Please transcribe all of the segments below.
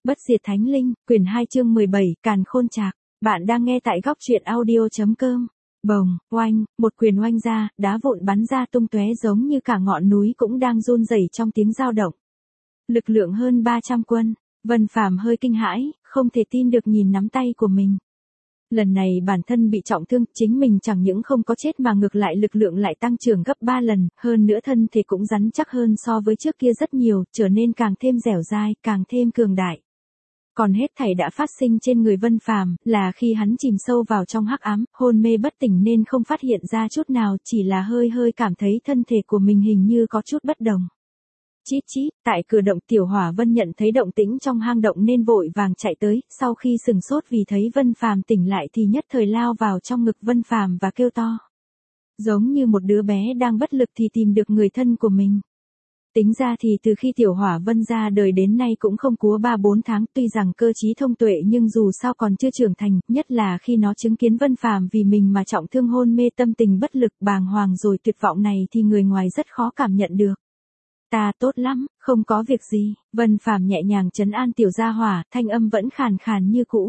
Bất diệt thánh linh, quyển 2 chương 17, Càn Khôn Trạc. Bạn đang nghe tại góc truyện audio.com. Bồng, oanh, một quyền oanh ra, đá vụn bắn ra tung tóe giống như cả ngọn núi cũng đang run rẩy trong tiếng dao động. Lực lượng hơn 300 quân, Vân Phàm hơi kinh hãi, không thể tin được nhìn nắm tay của mình. Lần này bản thân bị trọng thương, chính mình chẳng những không có chết mà ngược lại lực lượng lại tăng trưởng gấp 3 lần, hơn nữa thân thể cũng rắn chắc hơn so với trước kia rất nhiều, trở nên càng thêm dẻo dai, càng thêm cường đại. Còn hết thảy đã phát sinh trên người Vân Phàm, là khi hắn chìm sâu vào trong hắc ám, hôn mê bất tỉnh nên không phát hiện ra chút nào, chỉ là hơi hơi cảm thấy thân thể của mình hình như có chút bất đồng. Chít chít, tại cửa động Tiểu Hỏa Vân nhận thấy động tĩnh trong hang động nên vội vàng chạy tới, sau khi sừng sốt vì thấy Vân Phàm tỉnh lại thì nhất thời lao vào trong ngực Vân Phàm và kêu to. Giống như một đứa bé đang bất lực thì tìm được người thân của mình. Tính ra thì từ khi Tiểu Hỏa Vân ra đời đến nay cũng không quá 3-4 tháng, tuy rằng cơ trí thông tuệ nhưng dù sao còn chưa trưởng thành, nhất là khi nó chứng kiến Vân Phàm vì mình mà trọng thương hôn mê tâm tình bất lực bàng hoàng rồi tuyệt vọng này thì người ngoài rất khó cảm nhận được. Ta tốt lắm, không có việc gì, Vân Phàm nhẹ nhàng trấn an tiểu gia hỏa, thanh âm vẫn khàn khàn như cũ.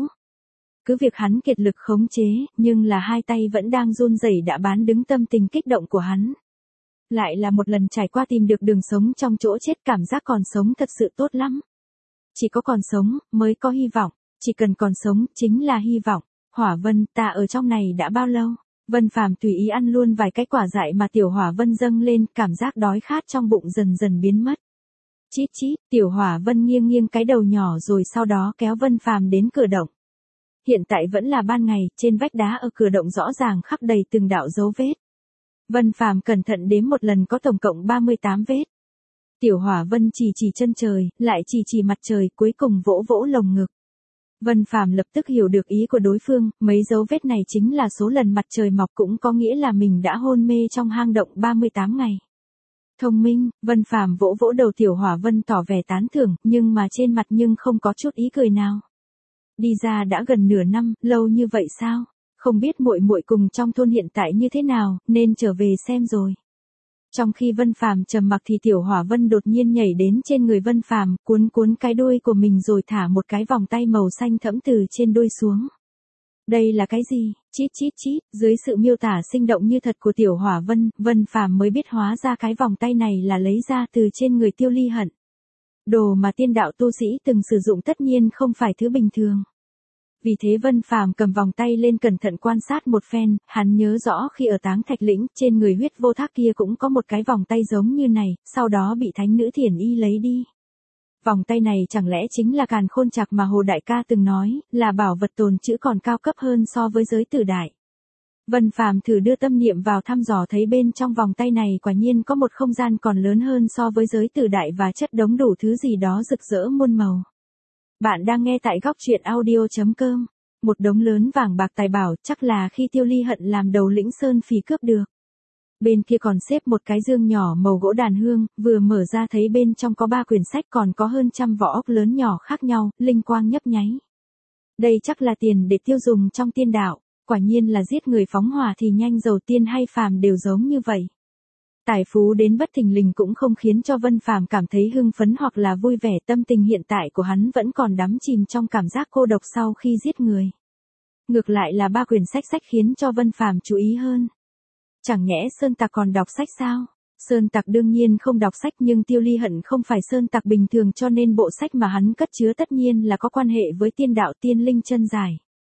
Cứ việc hắn kiệt lực khống chế, nhưng là hai tay vẫn đang run rẩy đã bán đứng tâm tình kích động của hắn. Lại là một lần trải qua tìm được đường sống trong chỗ chết, cảm giác còn sống thật sự tốt lắm. Chỉ có còn sống, mới có hy vọng, chỉ cần còn sống, chính là hy vọng. Hỏa Vân, ta ở trong này đã bao lâu? Vân Phàm tùy ý ăn luôn vài cái quả dại mà Tiểu Hỏa Vân dâng lên, cảm giác đói khát trong bụng dần dần biến mất. Chít chít, Tiểu Hỏa Vân nghiêng nghiêng cái đầu nhỏ rồi sau đó kéo Vân Phàm đến cửa động. Hiện tại vẫn là ban ngày, trên vách đá ở cửa động rõ ràng khắc đầy từng đạo dấu vết. Vân Phàm cẩn thận đếm một lần có tổng cộng 38 vết. Tiểu Hỏa Vân chỉ chân trời, lại chỉ mặt trời, cuối cùng vỗ vỗ lồng ngực. Vân Phàm lập tức hiểu được ý của đối phương, mấy dấu vết này chính là số lần mặt trời mọc, cũng có nghĩa là mình đã hôn mê trong hang động 38 ngày. Thông minh, Vân Phàm vỗ vỗ đầu Tiểu Hỏa Vân tỏ vẻ tán thưởng, nhưng mà trên mặt nhưng không có chút ý cười nào. Đi ra đã gần nửa năm, lâu như vậy sao? Không biết muội muội cùng trong thôn hiện tại như thế nào, nên trở về xem rồi. Trong khi Vân Phàm trầm mặc thì Tiểu Hỏa Vân đột nhiên nhảy đến trên người Vân Phàm, cuốn cái đuôi của mình rồi thả một cái vòng tay màu xanh thẫm từ trên đuôi xuống. Đây là cái gì? Chít chít chít, dưới sự miêu tả sinh động như thật của Tiểu Hỏa Vân, Vân Phàm mới biết hóa ra cái vòng tay này là lấy ra từ trên người Tiêu Ly Hận. Đồ mà tiên đạo tu sĩ từng sử dụng tất nhiên không phải thứ bình thường. Vì thế Vân Phàm cầm vòng tay lên cẩn thận quan sát một phen, hắn nhớ rõ khi ở Táng Thạch Lĩnh, trên người huyết vô thác kia cũng có một cái vòng tay giống như này, sau đó bị thánh nữ Thiển Y lấy đi. Vòng tay này chẳng lẽ chính là Càn Khôn Trạc mà Hồ Đại Ca từng nói, là bảo vật tồn trữ còn cao cấp hơn so với giới tử đại. Vân Phàm thử đưa tâm niệm vào thăm dò thấy bên trong vòng tay này quả nhiên có một không gian còn lớn hơn so với giới tử đại và chất đống đủ thứ gì đó rực rỡ muôn màu. Bạn đang nghe tại góc truyện audio.com. Một đống lớn vàng bạc tài bảo, chắc là khi Tiêu Ly Hận làm đầu lĩnh sơn phỉ cướp được. Bên kia còn xếp một cái dương nhỏ màu gỗ đàn hương, vừa mở ra thấy bên trong có 3 quyển sách, còn có hơn trăm vỏ ốc lớn nhỏ khác nhau, linh quang nhấp nháy. Đây chắc là tiền để tiêu dùng trong tiên đạo, quả nhiên là giết người phóng hỏa thì nhanh, dầu tiên hay phàm đều giống như vậy. Tài phú đến bất thình lình cũng không khiến cho Vân Phàm cảm thấy hưng phấn hoặc là vui vẻ, tâm tình hiện tại của hắn vẫn còn đắm chìm trong cảm giác cô độc sau khi giết người. Ngược lại là 3 quyển sách khiến cho Vân Phàm chú ý hơn. Chẳng nhẽ Sơn Tặc còn đọc sách sao? Sơn Tặc đương nhiên không đọc sách, nhưng Tiêu Ly Hận không phải Sơn Tặc bình thường, cho nên bộ sách mà hắn cất chứa tất nhiên là có quan hệ với tiên đạo tiên linh chân giải.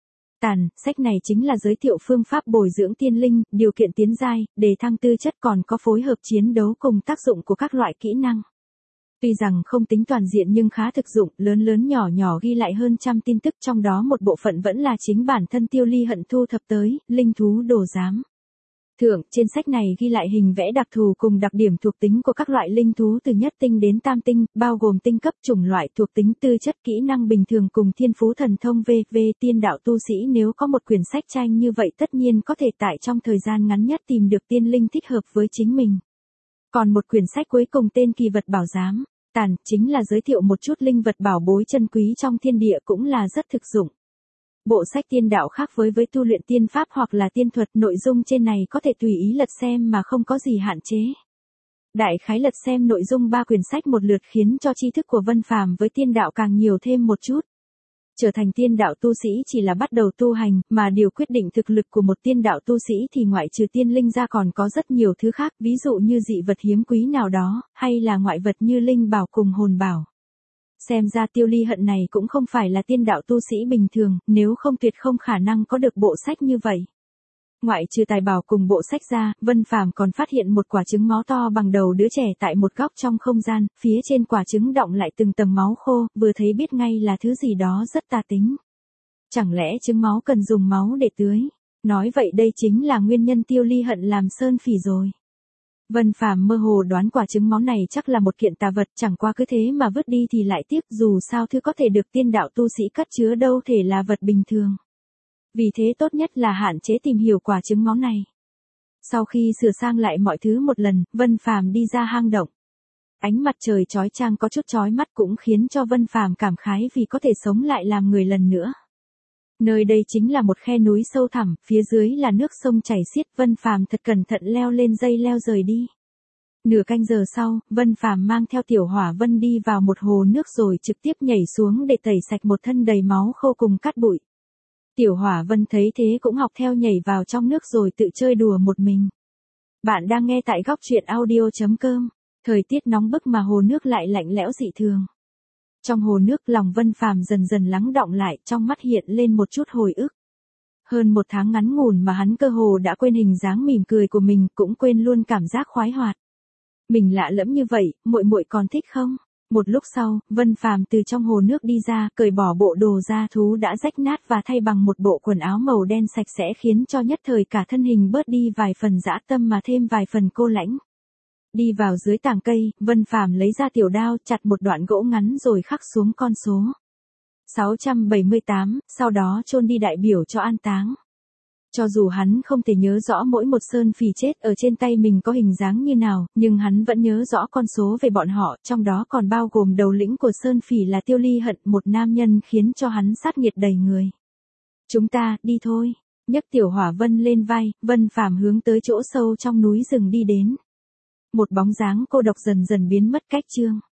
Sách này chính là giới thiệu phương pháp bồi dưỡng tiên linh, điều kiện tiến giai, đề thăng tư chất, còn có phối hợp chiến đấu cùng tác dụng của các loại kỹ năng. Tuy rằng không tính toàn diện nhưng khá thực dụng, lớn nhỏ ghi lại hơn trăm tin tức, trong đó một bộ phận vẫn là chính bản thân Tiêu Ly Hận thu thập tới, linh thú đồ giám. Trên sách này ghi lại hình vẽ đặc thù cùng đặc điểm thuộc tính của các loại linh thú từ nhất tinh đến tam tinh, bao gồm tinh cấp, chủng loại, thuộc tính, tư chất, kỹ năng bình thường cùng thiên phú thần thông v.v. Tiên đạo tu sĩ nếu có một quyển sách tranh như vậy tất nhiên có thể tại trong thời gian ngắn nhất tìm được tiên linh thích hợp với chính mình. Còn một quyển sách cuối cùng tên Kỳ vật bảo giám, chính là giới thiệu một chút linh vật bảo bối chân quý trong thiên địa, cũng là rất thực dụng. Bộ sách tiên đạo khác với tu luyện tiên pháp hoặc là tiên thuật, nội dung trên này có thể tùy ý lật xem mà không có gì hạn chế. Đại khái lật xem nội dung 3 quyển sách một lượt khiến cho tri thức của Vân Phàm với tiên đạo càng nhiều thêm một chút. Trở thành tiên đạo tu sĩ chỉ là bắt đầu tu hành, mà điều quyết định thực lực của một tiên đạo tu sĩ thì ngoại trừ tiên linh ra còn có rất nhiều thứ khác, ví dụ như dị vật hiếm quý nào đó, hay là ngoại vật như linh bảo cùng hồn bảo. Xem ra Tiêu Ly Hận này cũng không phải là tiên đạo tu sĩ bình thường, nếu không tuyệt không khả năng có được bộ sách như vậy. Ngoại trừ tài bảo cùng bộ sách ra, Vân Phàm còn phát hiện một quả trứng máu to bằng đầu đứa trẻ tại một góc trong không gian, phía trên quả trứng đọng lại từng tầng máu khô, vừa thấy biết ngay là thứ gì đó rất tà tính. Chẳng lẽ trứng máu cần dùng máu để tưới? Nói vậy đây chính là nguyên nhân Tiêu Ly Hận làm sơn phỉ rồi. Vân Phàm mơ hồ đoán quả trứng máu này chắc là một kiện tà vật, chẳng qua cứ thế mà vứt đi thì lại tiếc, dù sao thứ có thể được tiên đạo tu sĩ cất chứa đâu thể là vật bình thường. Vì thế tốt nhất là hạn chế tìm hiểu quả trứng máu này. Sau khi sửa sang lại mọi thứ một lần, Vân Phàm đi ra hang động. Ánh mặt trời chói chang có chút chói mắt cũng khiến cho Vân Phàm cảm khái vì có thể sống lại làm người lần nữa. Nơi đây chính là một khe núi sâu thẳm, phía dưới là nước sông chảy xiết, Vân Phàm thật cẩn thận leo lên dây leo rời đi. Nửa canh giờ sau, Vân Phàm mang theo Tiểu Hỏa Vân đi vào một hồ nước rồi trực tiếp nhảy xuống để tẩy sạch một thân đầy máu khô cùng cát bụi. Tiểu Hỏa Vân thấy thế cũng học theo nhảy vào trong nước rồi tự chơi đùa một mình. Bạn đang nghe tại góc truyện audio.com. Thời tiết nóng bức mà hồ nước lại lạnh lẽo dị thường. Trong hồ nước lòng Vân Phàm dần dần lắng đọng lại, trong mắt hiện lên một chút hồi ức. Hơn một tháng ngắn ngủn mà hắn cơ hồ đã quên hình dáng mỉm cười của mình, cũng quên luôn cảm giác khoái hoạt. Mình lạ lẫm như vậy, muội muội còn thích không? Một lúc sau, Vân Phàm từ trong hồ nước đi ra, cởi bỏ bộ đồ da thú đã rách nát và thay bằng một bộ quần áo màu đen sạch sẽ khiến cho nhất thời cả thân hình bớt đi vài phần dã tâm mà thêm vài phần cô lãnh. Đi vào dưới tàng cây, Vân Phàm lấy ra tiểu đao chặt một đoạn gỗ ngắn rồi khắc xuống con số 678, sau đó chôn đi đại biểu cho an táng. Cho dù hắn không thể nhớ rõ mỗi một sơn phỉ chết ở trên tay mình có hình dáng như nào, nhưng hắn vẫn nhớ rõ con số về bọn họ, trong đó còn bao gồm đầu lĩnh của sơn phỉ là Tiêu Ly Hận, một nam nhân khiến cho hắn sát nghiệt đầy người. Chúng ta, đi thôi. Nhấc Tiểu Hỏa Vân lên vai, Vân Phàm hướng tới chỗ sâu trong núi rừng đi đến. Một bóng dáng cô độc dần dần biến mất cách chương.